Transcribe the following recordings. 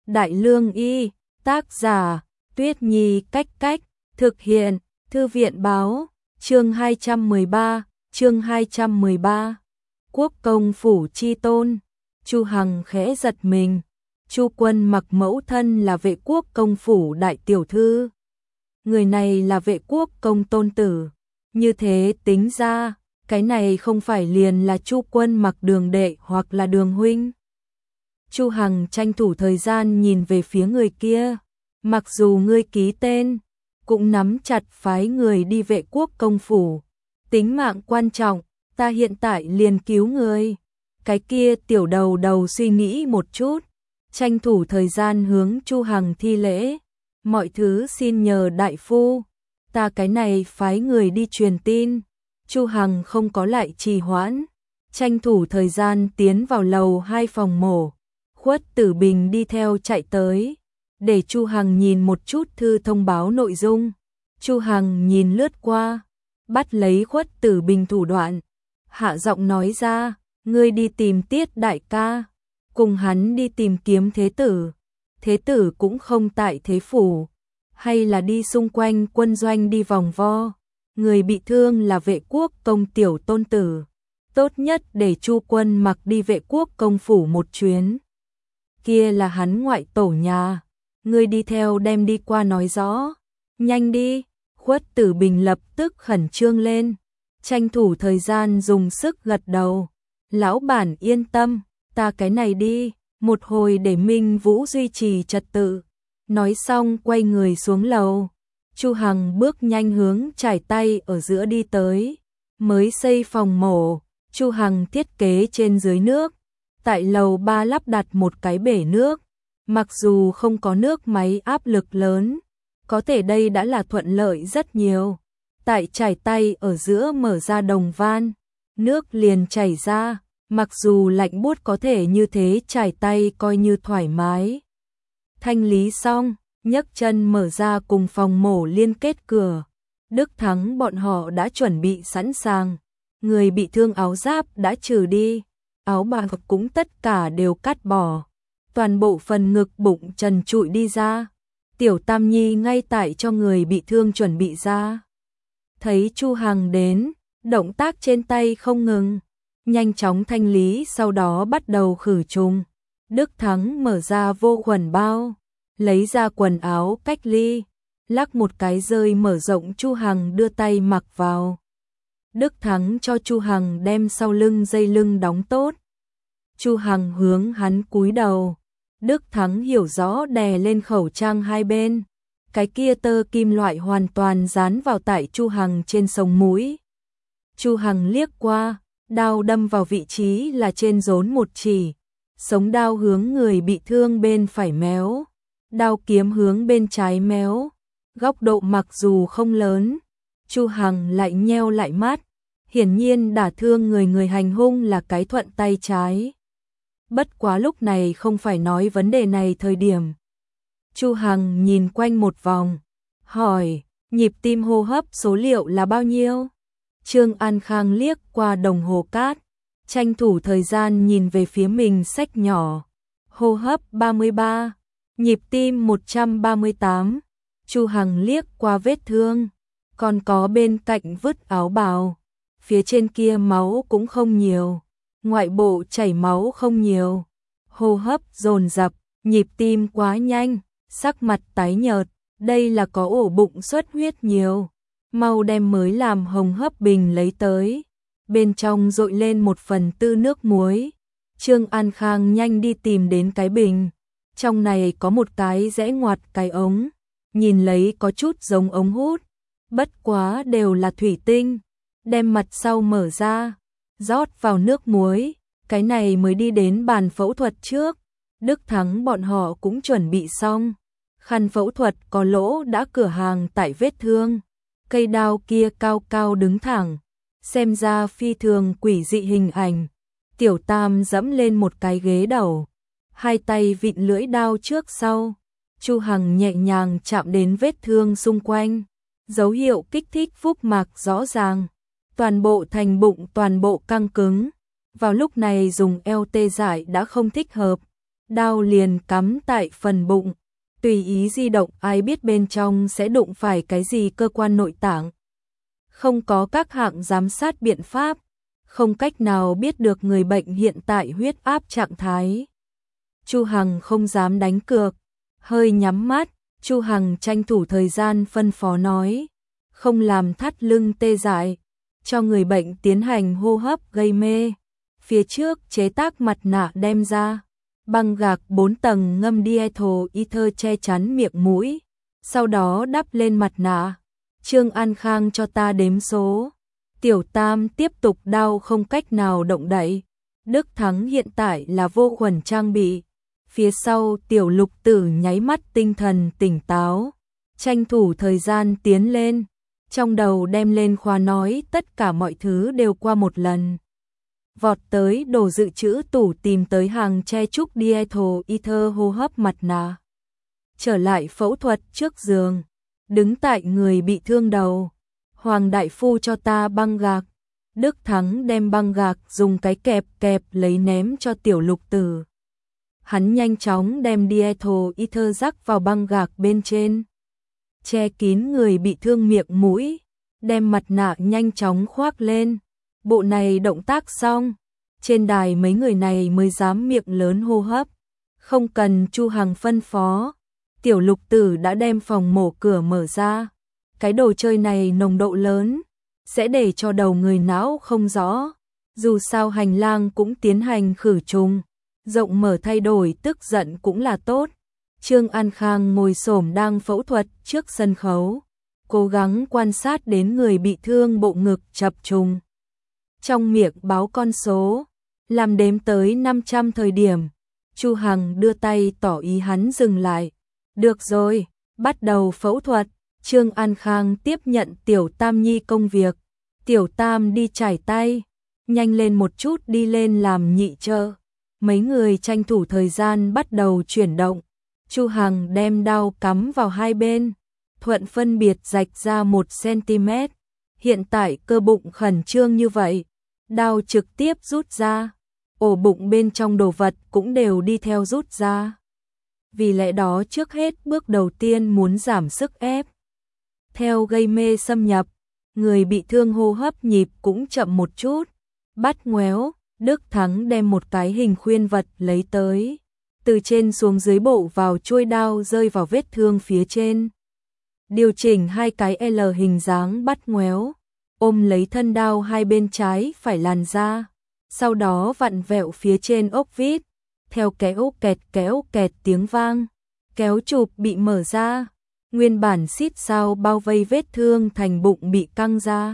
Đại Lương Y, tác giả, Tuyết Nhi Cách Cách, thực hiện, Thư viện Báo, chương 213, Quốc công phủ chi tôn. Chu Hằng khẽ giật mình, Chu Quân Mặc mẫu thân là Vệ quốc công phủ đại tiểu thư. Người này là Vệ quốc công tôn tử, như thế tính ra, cái này không phải liền là Chu Quân Mặc đường đệ hoặc là đường huynh. Chu Hằng tranh thủ thời gian nhìn về phía người kia, mặc dù ngươi ký tên, cũng nắm chặt phái người đi Vệ quốc công phủ, tính mạng quan trọng, ta hiện tại liền cứu người. Cái kia tiểu đầu suy nghĩ một chút, tranh thủ thời gian hướng Chu Hằng thi lễ, mọi thứ xin nhờ đại phu, ta cái này phái người đi truyền tin. Chu Hằng không có lại trì hoãn, tranh thủ thời gian tiến vào lầu 2 phòng mổ. Khuất Tử Bình đi theo chạy tới, để Chu Hằng nhìn một chút thư thông báo nội dung. Chu Hằng nhìn lướt qua, bắt lấy Khuất Tử Bình thủ đoạn, hạ giọng nói ra, ngươi đi tìm Tiết đại ca, cùng hắn đi tìm kiếm thế tử. Thế tử cũng không tại thế phủ, hay là đi xung quanh quân doanh đi vòng vo. Người bị thương là Vệ quốc công tiểu tôn tử, tốt nhất để Chu Quân Mặc đi Vệ quốc công phủ một chuyến. Kia là hắn ngoại tổ nhà, ngươi đi theo đem đi qua nói rõ, nhanh đi. Khuất Tử Bình lập tức khẩn trương lên, tranh thủ thời gian dùng sức gật đầu, lão bản yên tâm, ta cái này đi, một hồi để Minh Vũ duy trì trật tự. Nói xong quay người xuống lầu. Chu Hằng bước nhanh hướng trải tay ở giữa đi tới, mới xây phòng mổ, Chu Hằng thiết kế trên dưới nước, tại lầu 3 lắp đặt một cái bể nước, mặc dù không có nước máy áp lực lớn, có thể đây đã là thuận lợi rất nhiều. Tại trải tay ở giữa mở ra đồng van, nước liền chảy ra, mặc dù lạnh buốt có thể như thế trải tay coi như thoải mái. Thanh lý xong, nhấc chân mở ra cùng phòng mổ liên kết cửa. Đức Thắng bọn họ đã chuẩn bị sẵn sàng, người bị thương áo giáp đã trừ đi, áo bạc cũng tất cả đều cắt bỏ, toàn bộ phần ngực bụng trần trụi đi ra. Tiểu Tam Nhi ngay tại cho người bị thương chuẩn bị ra. Thấy Chu Hằng đến, động tác trên tay không ngừng, nhanh chóng thanh lý, sau đó bắt đầu khử trùng. Đức Thắng mở ra vô khuẩn bao, lấy ra quần áo cách ly, lắc một cái rơi mở rộng, Chu Hằng đưa tay mặc vào. Đức Thắng cho Chu Hằng đem sau lưng dây lưng đóng tốt. Chu Hằng hướng hắn cúi đầu. Đức Thắng hiểu rõ đè lên khẩu trang hai bên. Cái kia tơ kim loại hoàn toàn dán vào tại Chu Hằng trên sống mũi. Chu Hằng liếc qua, đao đâm vào vị trí là trên rốn một chỉ. Sống đao hướng người bị thương bên phải méo, đao kiếm hướng bên trái méo. Góc độ mặc dù không lớn, Chu Hằng lại nheo lại mắt, hiển nhiên đả thương người hành hung là cái thuận tay trái. Bất quá lúc này không phải nói vấn đề này thời điểm. Chu Hằng nhìn quanh một vòng, hỏi, nhịp tim hô hấp số liệu là bao nhiêu? Trương An Khang liếc qua đồng hồ cát, tranh thủ thời gian nhìn về phía mình sách nhỏ. Hô hấp 33, nhịp tim 138. Chu Hằng liếc qua vết thương, còn có bên cạnh vứt áo bào, phía trên kia máu cũng không nhiều, ngoại bộ chảy máu không nhiều. Hô hấp dồn dập, nhịp tim quá nhanh, sắc mặt tái nhợt, đây là có ổ bụng xuất huyết nhiều. Mau đem mới làm hồng hấp bình lấy tới, bên trong dội lên 1/4 nước muối. Trương An Khang nhanh đi tìm đến cái bình, trong này có một cái rẽ ngoặt cái ống, nhìn lấy có chút giống ống hút, bất quá đều là thủy tinh. Đem mặt sau mở ra, rót vào nước muối, cái này mới đi đến bàn phẫu thuật trước. Đức Thắng bọn họ cũng chuẩn bị xong, khăn phẫu thuật có lỗ đã cửa hàng tại vết thương. Cây đao kia cao cao đứng thẳng, xem ra phi thường quỷ dị hình ảnh. Tiểu Tam dẫm lên một cái ghế đầu, hai tay vịn lưỡi đao trước sau. Chu Hằng nhẹ nhàng chạm đến vết thương xung quanh, dấu hiệu kích thích phúc mạc rõ ràng. Toàn bộ thành bụng toàn bộ căng cứng, vào lúc này dùng eo tê dại đã không thích hợp. đao liền cắm tại phần bụng, tùy ý di động, ai biết bên trong sẽ đụng phải cái gì cơ quan nội tạng. Không có các hạng giám sát biện pháp, không cách nào biết được người bệnh hiện tại huyết áp trạng thái. Chu Hằng không dám đánh cược, hơi nhắm mắt, Chu Hằng tranh thủ thời gian phân phó nói, không làm thắt lưng tê dại, cho người bệnh tiến hành hô hấp gây mê. Phía trước chế tác mặt nạ đem ra, băng gạc 4 tầng ngâm diethyl ether che chắn miệng mũi, sau đó đắp lên mặt nạ. Trương An Khang cho ta đếm số. Tiểu Tam tiếp tục đau không cách nào động đậy. Đức Thắng hiện tại là vô khuẩn trang bị. Phía sau Tiểu Lục Tử nháy mắt tinh thần tỉnh táo, tranh thủ thời gian tiến lên, trong đầu đem lên khoa nói tất cả mọi thứ đều qua một lần. Vọt tới đồ dự trữ tủ tìm tới hàng che trúc diethyl ether hô hấp mặt nạ. Trở lại phẫu thuật trước giường, đứng tại người bị thương đầu. Hoàng đại phu cho ta băng gạc. Đức Thắng đem băng gạc dùng cái kẹp kẹp lấy ném cho Tiểu Lục Tử. Hắn nhanh chóng đem diethyl ether rắc vào băng gạc bên trên, che kín người bị thương miệng mũi, đem mặt nạ nhanh chóng khoác lên. Bộ này động tác xong, trên đài mấy người này mới dám miệng lớn hô hấp. Không cần Chu Hằng phân phó, Tiểu Lục Tử đã đem phòng mổ cửa mở ra. Cái đồ chơi này nồng độ lớn, sẽ để cho đầu người não không rõ. Dù sao hành lang cũng tiến hành khử trùng, rộng mở thay đổi tức giận cũng là tốt. Trương An Khang ngồi xổm đang phẫu thuật trước sân khấu, cố gắng quan sát đến người bị thương bộ ngực chập trùng. Trong miệng báo con số, làm đếm tới 500 thời điểm, Chu Hằng đưa tay tỏ ý hắn dừng lại. Được rồi, bắt đầu phẫu thuật. Trương An Khang tiếp nhận Tiểu Tam Nhi công việc. Tiểu Tam đi chải tay, nhanh lên một chút đi lên làm nhị trợ. Mấy người tranh thủ thời gian bắt đầu chuyển động. Chu Hằng đem đao cắm vào hai bên, thuận phân biệt rạch ra 1 cm. Hiện tại cơ bụng khẩn trương như vậy, đao trực tiếp rút ra, ổ bụng bên trong đồ vật cũng đều đi theo rút ra. Vì lẽ đó trước hết bước đầu tiên muốn giảm sức ép. Theo gây mê xâm nhập, người bị thương hô hấp nhịp cũng chậm một chút. Bắt ngoéo, Đức Thắng đem một cái hình khuyên vật lấy tới, từ trên xuống dưới bộ vào chuôi đao rơi vào vết thương phía trên. Điều chỉnh hai cái L hình dáng bắt ngoéo, ôm lấy thân đao hai bên trái phải làn ra, sau đó vặn vẹo phía trên ốc vít, theo kéo kẹt tiếng vang, kéo chụp bị mở ra, nguyên bản xít sao bao vây vết thương thành bụng bị căng ra.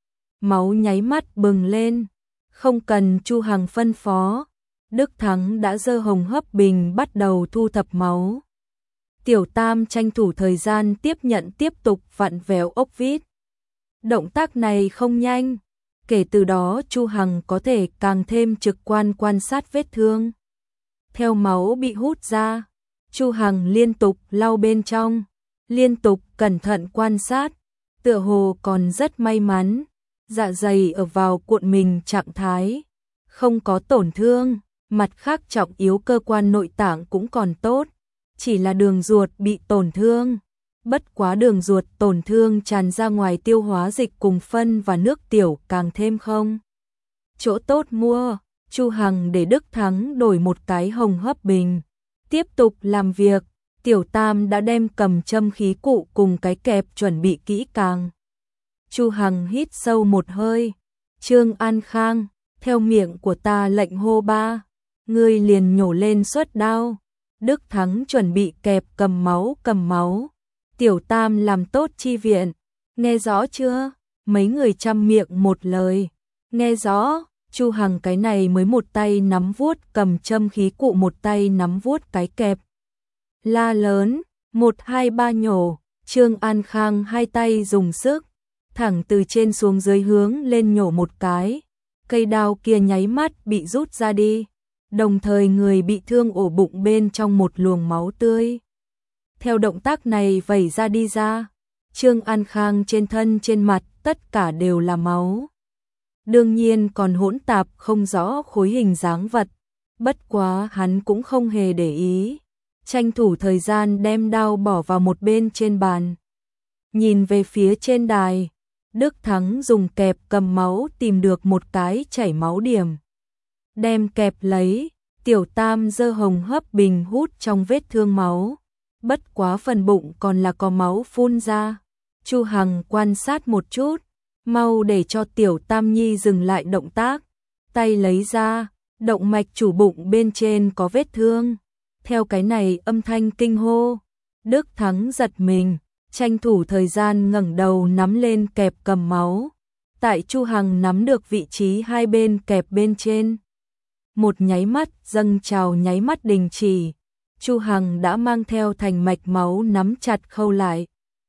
Máu nháy mắt bừng lên, không cần Chu Hằng phân phó, Đức Thắng đã giơ hồng hấp bình bắt đầu thu thập máu. Tiểu Tam tranh thủ thời gian tiếp nhận tiếp tục vặn vẹo ốc vít. Động tác này không nhanh, kể từ đó Chu Hằng có thể càng thêm trực quan quan sát vết thương. Theo máu bị hút ra, Chu Hằng liên tục lau bên trong, liên tục cẩn thận quan sát, tựa hồ còn rất may mắn, dạ dày ở vào cuộn mình trạng thái, không có tổn thương, mặt khác trọng yếu cơ quan nội tạng cũng còn tốt, chỉ là đường ruột bị tổn thương. Bất quá đường ruột tổn thương tràn ra ngoài tiêu hóa dịch cùng phân và nước tiểu càng thêm không chỗ tốt mua. Chu Hằng để Đức Thắng đổi một cái hồng hấp bình, tiếp tục làm việc. Tiểu Tam đã đem cầm châm khí cụ cùng cái kẹp chuẩn bị kỹ càng. Chu Hằng hít sâu một hơi. Trương An Khang, theo miệng của ta lệnh hô ba, ngươi liền nhổ lên xuất đao. Đức Thắng chuẩn bị kẹp cầm máu. Tiểu Tam làm tốt chi viện, nghe rõ chưa? Mấy người chăm miệng một lời, nghe rõ. Chu Hằng cái này mới một tay nắm vuốt cầm châm khí cụ, một tay nắm vuốt cái kẹp. La lớn, 1 2 3 nhổ. Trương An Khang hai tay dùng sức, thẳng từ trên xuống dưới hướng lên nhổ một cái. Cây đao kia nháy mắt bị rút ra đi, đồng thời người bị thương ổ bụng bên trong một luồng máu tươi. Theo động tác này vẩy ra đi ra, Trương An Khang trên thân trên mặt tất cả đều là máu. Đương nhiên còn hỗn tạp không rõ khối hình dáng vật, Bất quá hắn cũng không hề để ý, tranh thủ thời gian đem đao bỏ vào một bên trên bàn. Nhìn về phía trên đài, Đức Thắng dùng kẹp cầm máu tìm được một cái chảy máu điểm. Đem kẹp lấy, Tiểu Tam giơ hồng hấp bình hút trong vết thương máu. Bất quá phần bụng còn là có máu phun ra. Chu Hằng quan sát một chút, mau để cho Tiểu Tam Nhi dừng lại động tác. Tay lấy ra, động mạch chủ bụng bên trên có vết thương. Theo cái này âm thanh kinh hô, Đức Thắng giật mình, tranh thủ thời gian ngẩng đầu nắm lên kẹp cầm máu. Tại Chu Hằng nắm được vị trí hai bên kẹp bên trên. Một nháy mắt dâng trào nháy mắt đình chỉ, Chu Hằng đã mang theo thành mạch máu nắm chặt khâu lại.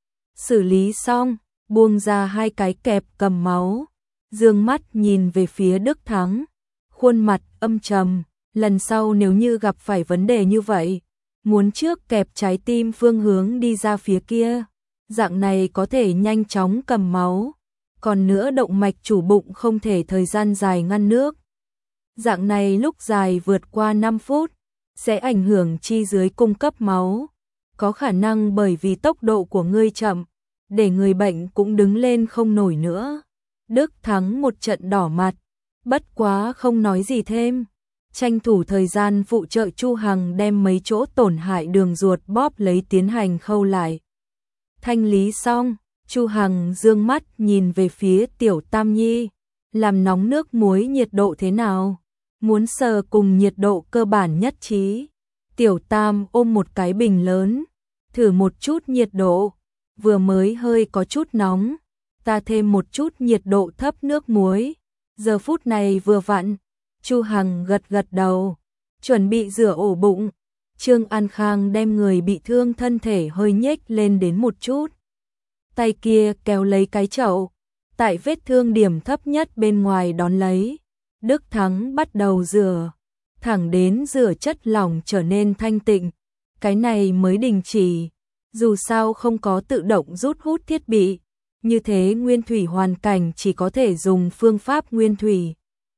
Xử lý xong, buông ra hai cái kẹp cầm máu, dương mắt nhìn về phía Đức Thắng, khuôn mặt âm trầm, lần sau nếu như gặp phải vấn đề như vậy, muốn trước kẹp trái tim phương hướng đi ra phía kia, dạng này có thể nhanh chóng cầm máu, còn nữa động mạch chủ bụng không thể thời gian dài ngăn nước. Dạng này lúc dài vượt qua 5 phút, sẽ ảnh hưởng chi dưới cung cấp máu, có khả năng bởi vì tốc độ của ngươi chậm, để người bệnh cũng đứng lên không nổi nữa. Đức Thắng một trận đỏ mặt, bất quá không nói gì thêm, tranh thủ thời gian phụ trợ Chu Hằng đem mấy chỗ tổn hại đường ruột bóp lấy tiến hành khâu lại. Thanh lý xong, Chu Hằng dương mắt nhìn về phía Tiểu Tam Nhi, làm nóng nước muối nhiệt độ thế nào? Muốn sờ cùng nhiệt độ cơ bản nhất trí. Tiểu Tam ôm một cái bình lớn, thử một chút nhiệt độ, vừa mới hơi có chút nóng, ta thêm một chút nhiệt độ thấp nước muối. Giờ phút này vừa vặn, Chu Hằng gật gật đầu, chuẩn bị rửa ổ bụng. Trương An Khang đem người bị thương thân thể hơi nhếch lên đến một chút. Tay kia kéo lấy cái chậu, tại vết thương điểm thấp nhất bên ngoài đón lấy. Đức Thắng bắt đầu rửa, thẳng đến rửa chất lỏng trở nên thanh tịnh, cái này mới đình chỉ. Dù sao không có tự động rút hút thiết bị, như thế nguyên thủy hoàn cảnh chỉ có thể dùng phương pháp nguyên thủy.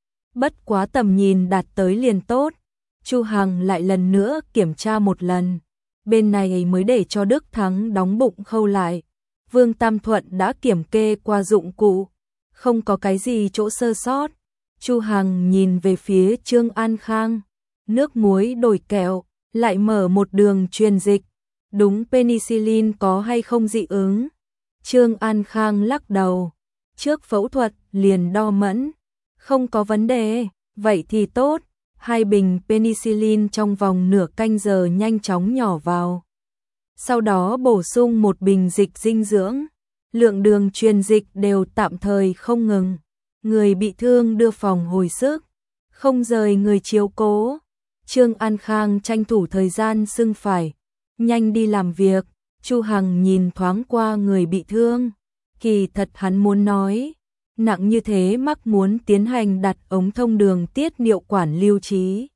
Bất quá tầm nhìn đạt tới liền tốt, Chu Hằng lại lần nữa kiểm tra một lần, bên này mới để cho Đức Thắng đóng bụng khâu lại. Vương Tam Thuận đã kiểm kê qua dụng cụ, không có cái gì chỗ sơ sót. Chu Hằng nhìn về phía Trương An Khang, nước muối đổi kẹo, lại mở một đường truyền dịch, đúng penicillin có hay không dị ứng? Trương An Khang lắc đầu, trước phẫu thuật liền đo mẫn, không có vấn đề, vậy thì tốt. Hai bình penicillin trong vòng nửa canh giờ nhanh chóng nhỏ vào. Sau đó bổ sung một bình dịch dinh dưỡng, lượng đường truyền dịch đều tạm thời không ngừng. Người bị thương đưa phòng hồi sức, không rời người chiếu cố. Trương An Khang tranh thủ thời gian xưng phải, nhanh đi làm việc. Chu Hằng nhìn thoáng qua người bị thương, kỳ thật hắn muốn nói, nặng như thế mắc muốn tiến hành đặt ống thông đường tiết niệu quản lưu trí.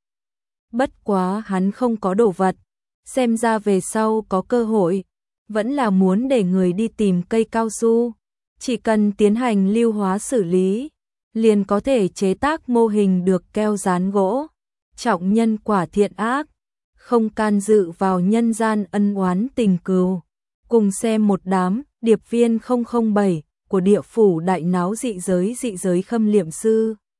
Bất quá hắn không có đồ vật, xem ra về sau có cơ hội, vẫn là muốn để người đi tìm cây cao su, chỉ cần tiến hành lưu hóa xử lý, liền có thể chế tác mô hình được keo dán gỗ. Trọng nhân quả thiện ác, không can dự vào nhân gian ân oán tình cừu. Cùng xem một đám điệp viên 007 của địa phủ đại náo dị giới khâm liệm sư.